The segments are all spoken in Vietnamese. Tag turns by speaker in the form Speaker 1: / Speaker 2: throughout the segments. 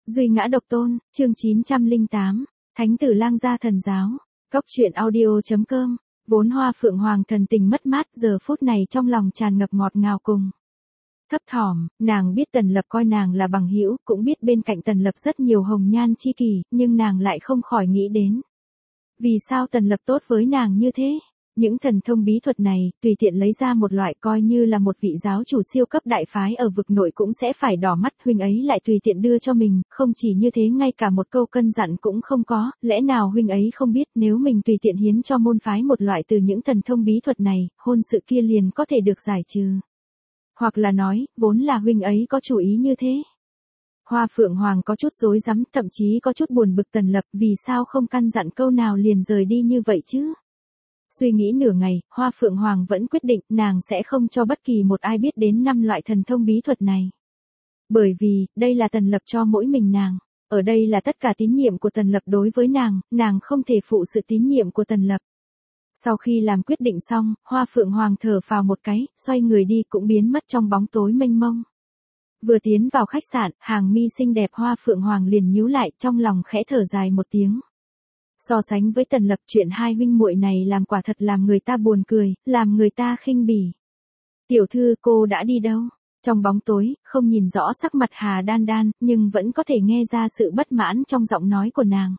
Speaker 1: Duy ngã độc tôn, chương 908, Thánh tử lang gia thần giáo, Cốc truyện audio.com, vốn Hoa Phượng Hoàng thần tình mất mát giờ phút này trong lòng tràn ngập ngọt ngào cùng. Thấp thỏm, nàng biết Tần Lập coi nàng là bằng hữu, cũng biết bên cạnh Tần Lập rất nhiều hồng nhan chi kỷ, nhưng nàng lại không khỏi nghĩ đến. Vì sao Tần Lập tốt với nàng như thế? Những thần thông bí thuật này, tùy tiện lấy ra một loại coi như là một vị giáo chủ siêu cấp đại phái ở vực nội cũng sẽ phải đỏ mắt, huynh ấy lại tùy tiện đưa cho mình, không chỉ như thế ngay cả một câu cân dặn cũng không có, lẽ nào huynh ấy không biết nếu mình tùy tiện hiến cho môn phái một loại từ những thần thông bí thuật này, hôn sự kia liền có thể được giải trừ. Hoặc là nói, vốn là huynh ấy có chủ ý như thế. Hoa Phượng Hoàng có chút rối rắm, thậm chí có chút buồn bực Tần Lập vì sao không căn dặn câu nào liền rời đi như vậy chứ. Suy nghĩ nửa ngày, Hoa Phượng Hoàng vẫn quyết định nàng sẽ không cho bất kỳ một ai biết đến 5 loại thần thông bí thuật này. Bởi vì, đây là Tần Lập cho mỗi mình nàng. Ở đây là tất cả tín nhiệm của Tần Lập đối với nàng không thể phụ sự tín nhiệm của Tần Lập. Sau khi làm quyết định xong, Hoa Phượng Hoàng thở phào một cái, xoay người đi cũng biến mất trong bóng tối mênh mông. Vừa tiến vào khách sạn, hàng mi xinh đẹp Hoa Phượng Hoàng liền nhíu lại, trong lòng khẽ thở dài một tiếng. So sánh với Tần Lập, chuyện hai huynh muội này làm quả thật làm người ta buồn cười, làm người ta khinh bỉ. Tiểu thư, cô đã đi đâu? Trong bóng tối, không nhìn rõ sắc mặt Hà Đan Đan, nhưng vẫn có thể nghe ra sự bất mãn trong giọng nói của nàng.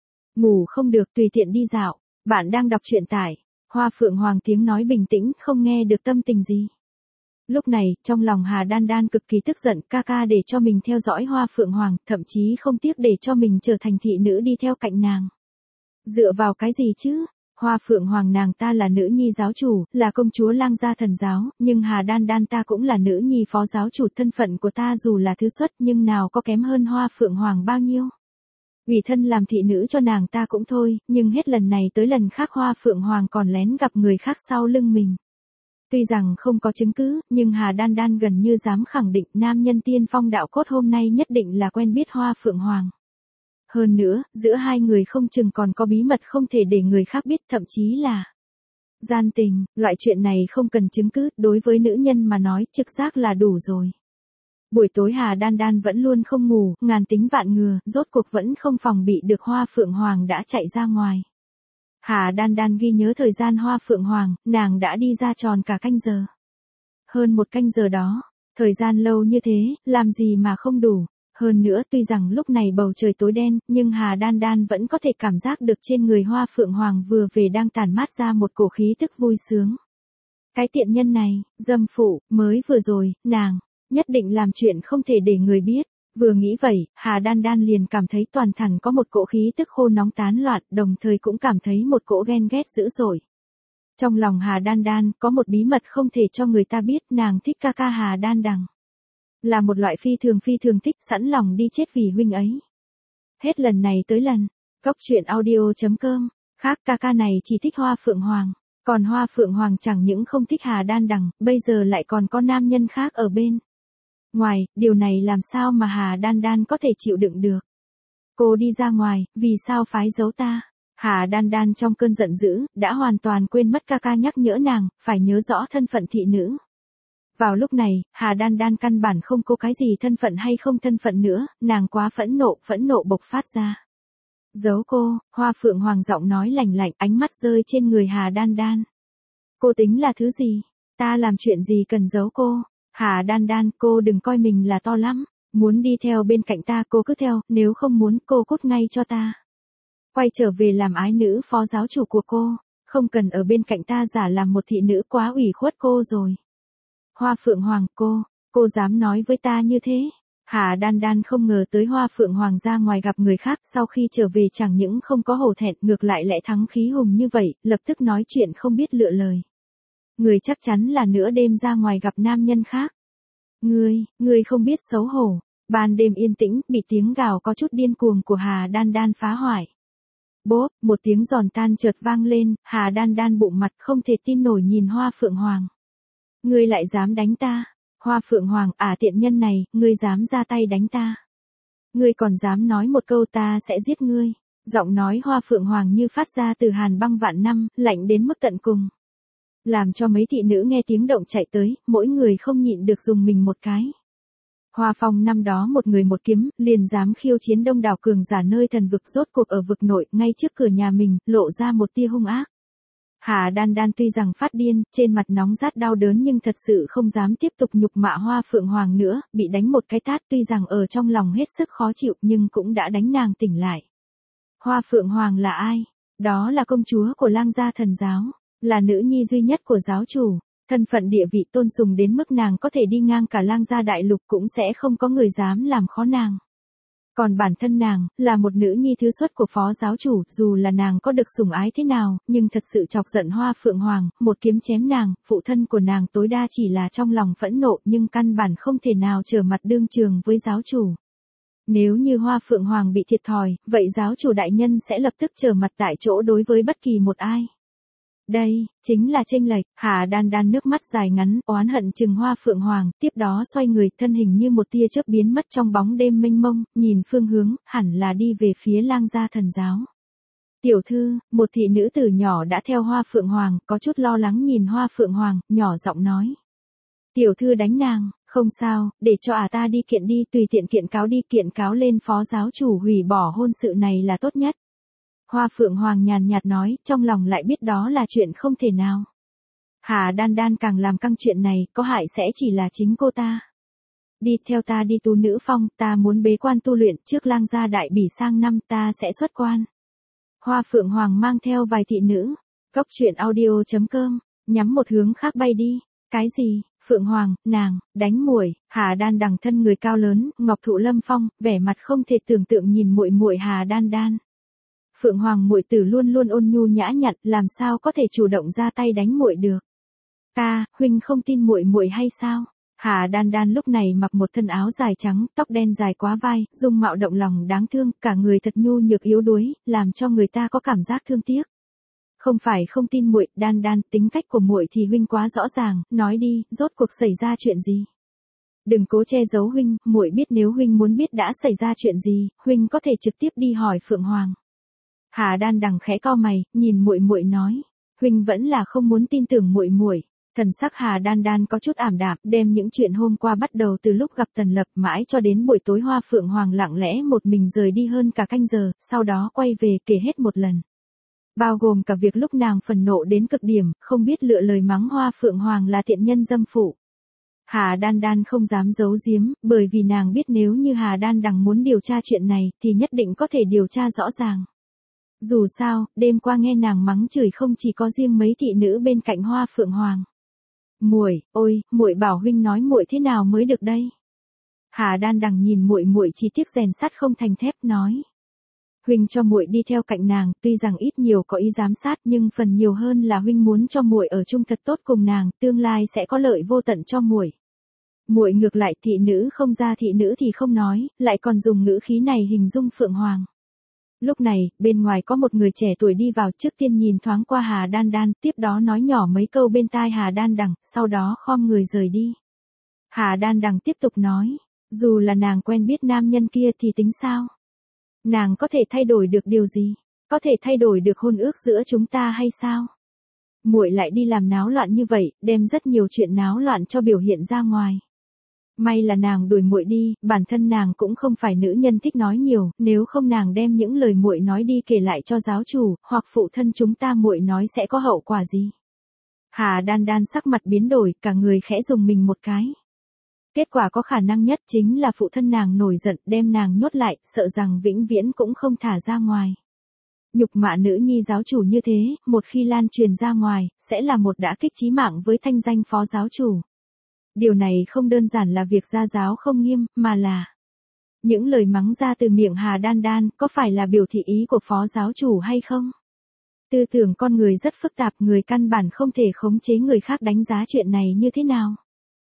Speaker 1: Ngủ không được, tùy tiện đi dạo. Bạn đang đọc truyện tại Hoa Phượng Hoàng tiếng nói bình tĩnh, không nghe được tâm tình gì. Lúc này, trong lòng Hà Đan Đan cực kỳ tức giận, ca ca để cho mình theo dõi Hoa Phượng Hoàng, thậm chí không tiếc để cho mình trở thành thị nữ đi theo cạnh nàng. Dựa vào cái gì chứ? Hoa Phượng Hoàng nàng ta là nữ nhi giáo chủ, là công chúa lang gia thần giáo, nhưng Hà Đan Đan ta cũng là nữ nhi phó giáo chủ, thân phận của ta dù là thứ xuất nhưng nào có kém hơn Hoa Phượng Hoàng bao nhiêu. Ủy thân làm thị nữ cho nàng ta cũng thôi, nhưng hết lần này tới lần khác Hoa Phượng Hoàng còn lén gặp người khác sau lưng mình. Tuy rằng không có chứng cứ, nhưng Hà Đan Đan gần như dám khẳng định nam nhân tiên phong đạo cốt hôm nay nhất định là quen biết Hoa Phượng Hoàng. Hơn nữa, giữa hai người không chừng còn có bí mật không thể để người khác biết, thậm chí là gian tình. Loại chuyện này không cần chứng cứ, đối với nữ nhân mà nói trực giác là đủ rồi. Buổi tối Hà Đan Đan vẫn luôn không ngủ, ngàn tính vạn ngừa, rốt cuộc vẫn không phòng bị được Hoa Phượng Hoàng đã chạy ra ngoài. Hà Đan Đan ghi nhớ thời gian Hoa Phượng Hoàng, nàng đã đi ra tròn cả canh giờ. Hơn một canh giờ đó, thời gian lâu như thế, làm gì mà không đủ. Hơn nữa tuy rằng lúc này bầu trời tối đen, nhưng Hà Đan Đan vẫn có thể cảm giác được trên người Hoa Phượng Hoàng vừa về đang tản mát ra một cổ khí tức vui sướng. Cái tiện nhân này, dâm phụ, mới vừa rồi, nàng nhất định làm chuyện không thể để người biết. Vừa nghĩ vậy, Hà Đan Đan liền cảm thấy toàn thân có một cỗ khí tức khô nóng tán loạn, đồng thời cũng cảm thấy một cỗ ghen ghét dữ dội. Trong lòng Hà Đan Đan có một bí mật không thể cho người ta biết, nàng thích ca ca Hà Đan Đằng. Là một loại phi thường thích, sẵn lòng đi chết vì huynh ấy. Hết lần này tới lần, Cốc truyện audio.com, khác ca ca này chỉ thích Hoa Phượng Hoàng. Còn Hoa Phượng Hoàng chẳng những không thích Hà Đan Đằng, bây giờ lại còn có nam nhân khác ở bên ngoài, điều này làm sao mà Hà Đan Đan có thể chịu đựng được. Cô đi ra ngoài, vì sao phái giấu ta? Hà Đan Đan trong cơn giận dữ, đã hoàn toàn quên mất ca ca nhắc nhở nàng, phải nhớ rõ thân phận thị nữ. Vào lúc này, Hà Đan Đan căn bản không có cái gì thân phận hay không thân phận nữa, nàng quá phẫn nộ bộc phát ra. Giấu cô, Hoa Phượng Hoàng giọng nói lạnh lạnh, ánh mắt rơi trên người Hà Đan Đan. Cô tính là thứ gì? Ta làm chuyện gì cần giấu cô? Hà Đan Đan, cô đừng coi mình là to lắm, muốn đi theo bên cạnh ta cô cứ theo, nếu không muốn cô cút ngay cho ta. Quay trở về làm ái nữ phó giáo chủ của cô, không cần ở bên cạnh ta giả làm một thị nữ, quá ủy khuất cô rồi. Hoa Phượng Hoàng, cô dám nói với ta như thế? Hà Đan Đan không ngờ tới Hoa Phượng Hoàng ra ngoài gặp người khác, sau khi trở về chẳng những không có hổ thẹn, ngược lại lẽ thắng khí hùng như vậy, lập tức nói chuyện không biết lựa lời. Người chắc chắn là nửa đêm ra ngoài gặp nam nhân khác. Ngươi không biết xấu hổ. Ban đêm yên tĩnh, bị tiếng gào có chút điên cuồng của Hà Đan Đan phá hoại. Bốp, một tiếng giòn tan chợt vang lên, Hà Đan Đan bụng mặt không thể tin nổi nhìn Hoa Phượng Hoàng. Ngươi lại dám đánh ta? Hoa Phượng Hoàng, tiện nhân này, ngươi dám ra tay đánh ta? Ngươi còn dám nói một câu ta sẽ giết ngươi? Giọng nói Hoa Phượng Hoàng như phát ra từ hàn băng vạn năm, lạnh đến mức tận cùng. Làm cho mấy thị nữ nghe tiếng động chạy tới, mỗi người không nhịn được dùng mình một cái. Hoa Phong năm đó một người một kiếm, liền dám khiêu chiến đông đảo cường giả nơi thần vực, rốt cuộc ở vực nội, ngay trước cửa nhà mình, lộ ra một tia hung ác. Hà Đan Đan tuy rằng phát điên, trên mặt nóng rát đau đớn nhưng thật sự không dám tiếp tục nhục mạ Hoa Phượng Hoàng nữa, bị đánh một cái tát tuy rằng ở trong lòng hết sức khó chịu nhưng cũng đã đánh nàng tỉnh lại. Hoa Phượng Hoàng là ai? Đó là công chúa của Lang gia thần giáo, là nữ nhi duy nhất của giáo chủ, thân phận địa vị tôn sùng đến mức nàng có thể đi ngang cả Lang gia đại lục cũng sẽ không có người dám làm khó nàng. Còn bản thân nàng, là một nữ nhi thứ xuất của phó giáo chủ, dù là nàng có được sủng ái thế nào, nhưng thật sự chọc giận Hoa Phượng Hoàng, một kiếm chém nàng, phụ thân của nàng tối đa chỉ là trong lòng phẫn nộ nhưng căn bản không thể nào trở mặt đương trường với giáo chủ. Nếu như Hoa Phượng Hoàng bị thiệt thòi, vậy giáo chủ đại nhân sẽ lập tức trở mặt tại chỗ đối với bất kỳ một ai. Đây, chính là chênh lệch. Hà Đan Đan nước mắt dài ngắn, oán hận chừng Hoa Phượng Hoàng, tiếp đó xoay người, thân hình như một tia chớp biến mất trong bóng đêm mênh mông, nhìn phương hướng, hẳn là đi về phía Lang gia thần giáo. Tiểu thư, một thị nữ tử nhỏ đã theo Hoa Phượng Hoàng, có chút lo lắng nhìn Hoa Phượng Hoàng, nhỏ giọng nói. Tiểu thư đánh nàng, không sao, để cho ta đi kiện đi, tùy tiện kiện cáo lên phó giáo chủ hủy bỏ hôn sự này là tốt nhất. Hoa Phượng Hoàng nhàn nhạt nói, trong lòng lại biết đó là chuyện không thể nào. Hà Đan Đan càng làm căng chuyện này, có hại sẽ chỉ là chính cô ta. Đi theo ta đi tu nữ phong, ta muốn bế quan tu luyện, trước Lang gia đại bỉ sang năm ta sẽ xuất quan. Hoa Phượng Hoàng mang theo vài thị nữ, Cốc truyện audio.com, nhắm một hướng khác bay đi. Cái gì? Phượng Hoàng, nàng, đánh muội? Hà Đan Đằng thân người cao lớn, ngọc thụ lâm phong, vẻ mặt không thể tưởng tượng nhìn muội muội Hà Đan Đan. Phượng Hoàng muội tử luôn luôn ôn nhu nhã nhặn, làm sao có thể chủ động ra tay đánh muội được? Ta, huynh không tin muội muội hay sao? Hà Đan Đan lúc này mặc một thân áo dài trắng, tóc đen dài quá vai, dung mạo động lòng đáng thương, cả người thật nhu nhược yếu đuối, làm cho người ta có cảm giác thương tiếc. Không phải không tin muội, Đan Đan, tính cách của muội thì huynh quá rõ ràng, nói đi, rốt cuộc xảy ra chuyện gì? Đừng cố che giấu huynh, muội biết nếu huynh muốn biết đã xảy ra chuyện gì, huynh có thể trực tiếp đi hỏi Phượng Hoàng. Hà Đan Đằng khẽ cau mày, nhìn muội muội nói, huynh vẫn là không muốn tin tưởng muội muội. Thần sắc Hà Đan Đan có chút ảm đạm, đem những chuyện hôm qua bắt đầu từ lúc gặp Tần Lập mãi cho đến buổi tối Hoa Phượng Hoàng lặng lẽ một mình rời đi hơn cả canh giờ, sau đó quay về kể hết một lần. Bao gồm cả việc lúc nàng phẫn nộ đến cực điểm, không biết lựa lời mắng Hoa Phượng Hoàng là tiện nhân dâm phụ. Hà Đan Đan không dám giấu giếm, bởi vì nàng biết nếu như Hà Đan Đằng muốn điều tra chuyện này thì nhất định có thể điều tra rõ ràng. Dù sao, đêm qua nghe nàng mắng chửi không chỉ có riêng mấy thị nữ bên cạnh Hoa Phượng Hoàng. Muội, ôi, muội bảo huynh nói muội thế nào mới được đây? Hà Đan Đằng nhìn muội muội chỉ tiếc rèn sắt không thành thép nói. Huynh cho muội đi theo cạnh nàng, tuy rằng ít nhiều có ý giám sát nhưng phần nhiều hơn là huynh muốn cho muội ở chung thật tốt cùng nàng, tương lai sẽ có lợi vô tận cho muội. Muội ngược lại thị nữ không ra thị nữ thì không nói, lại còn dùng ngữ khí này hình dung Phượng Hoàng. Lúc này, bên ngoài có một người trẻ tuổi đi vào, trước tiên nhìn thoáng qua Hà Đan Đan, tiếp đó nói nhỏ mấy câu bên tai Hà Đan Đằng, sau đó khom người rời đi. Hà Đan Đằng tiếp tục nói, dù là nàng quen biết nam nhân kia thì tính sao? Nàng có thể thay đổi được điều gì? Có thể thay đổi được hôn ước giữa chúng ta hay sao? Muội lại đi làm náo loạn như vậy, đem rất nhiều chuyện náo loạn cho biểu hiện ra ngoài. May là nàng đuổi muội đi, bản thân nàng cũng không phải nữ nhân thích nói nhiều, nếu không nàng đem những lời muội nói đi kể lại cho giáo chủ, hoặc phụ thân chúng ta muội nói sẽ có hậu quả gì. Hà Đan Đan sắc mặt biến đổi, cả người khẽ dùng mình một cái. Kết quả có khả năng nhất chính là phụ thân nàng nổi giận, đem nàng nhốt lại, sợ rằng vĩnh viễn cũng không thả ra ngoài. Nhục mạ nữ nhi giáo chủ như thế, một khi lan truyền ra ngoài, sẽ là một đả kích chí mạng với thanh danh phó giáo chủ. Điều này không đơn giản là việc gia giáo không nghiêm, mà là những lời mắng ra từ miệng Hà Đan Đan có phải là biểu thị ý của phó giáo chủ hay không? Tư tưởng con người rất phức tạp, người căn bản không thể khống chế người khác đánh giá chuyện này như thế nào.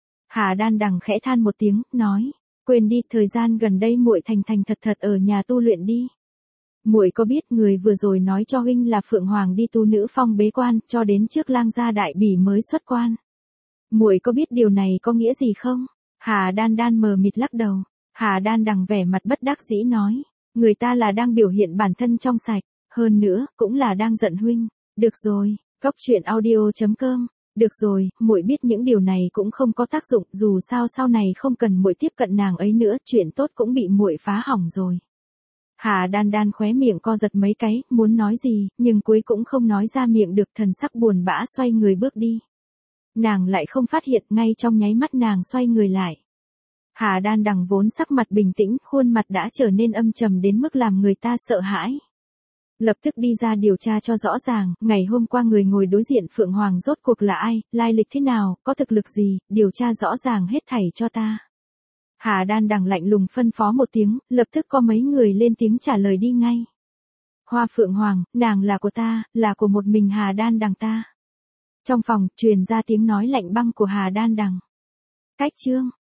Speaker 1: Hà Đan Đằng khẽ than một tiếng, nói, quên đi, thời gian gần đây muội thành thành thật thật ở nhà tu luyện đi. Muội có biết người vừa rồi nói cho huynh là Phượng Hoàng đi tu nữ phong bế quan, cho đến trước Lang gia đại bỉ mới xuất quan. Muội có biết điều này có nghĩa gì không? Hà Đan Đan mờ mịt lắc đầu. Hà Đan Đằng vẻ mặt bất đắc dĩ nói, người ta là đang biểu hiện bản thân trong sạch, hơn nữa, cũng là đang giận huynh. Được rồi, Cốc truyện audio.com Được rồi, muội biết những điều này cũng không có tác dụng, dù sao sau này không cần muội tiếp cận nàng ấy nữa, chuyện tốt cũng bị muội phá hỏng rồi. Hà Đan Đan khóe miệng co giật mấy cái, muốn nói gì, nhưng cuối cũng không nói ra miệng được, thần sắc buồn bã xoay người bước đi. Nàng lại không phát hiện, ngay trong nháy mắt nàng xoay người lại. Hà Đan Đằng vốn sắc mặt bình tĩnh, khuôn mặt đã trở nên âm trầm đến mức làm người ta sợ hãi. Lập tức đi ra điều tra cho rõ ràng, ngày hôm qua người ngồi đối diện Phượng Hoàng rốt cuộc là ai, lai lịch thế nào, có thực lực gì, điều tra rõ ràng hết thảy cho ta. Hà Đan Đằng lạnh lùng phân phó một tiếng, lập tức có mấy người lên tiếng trả lời đi ngay. Hoa Phượng Hoàng, nàng là của ta, là của một mình Hà Đan Đằng ta. Trong phòng, truyền ra tiếng nói lạnh băng của Hà Đan Đằng. Cách chương.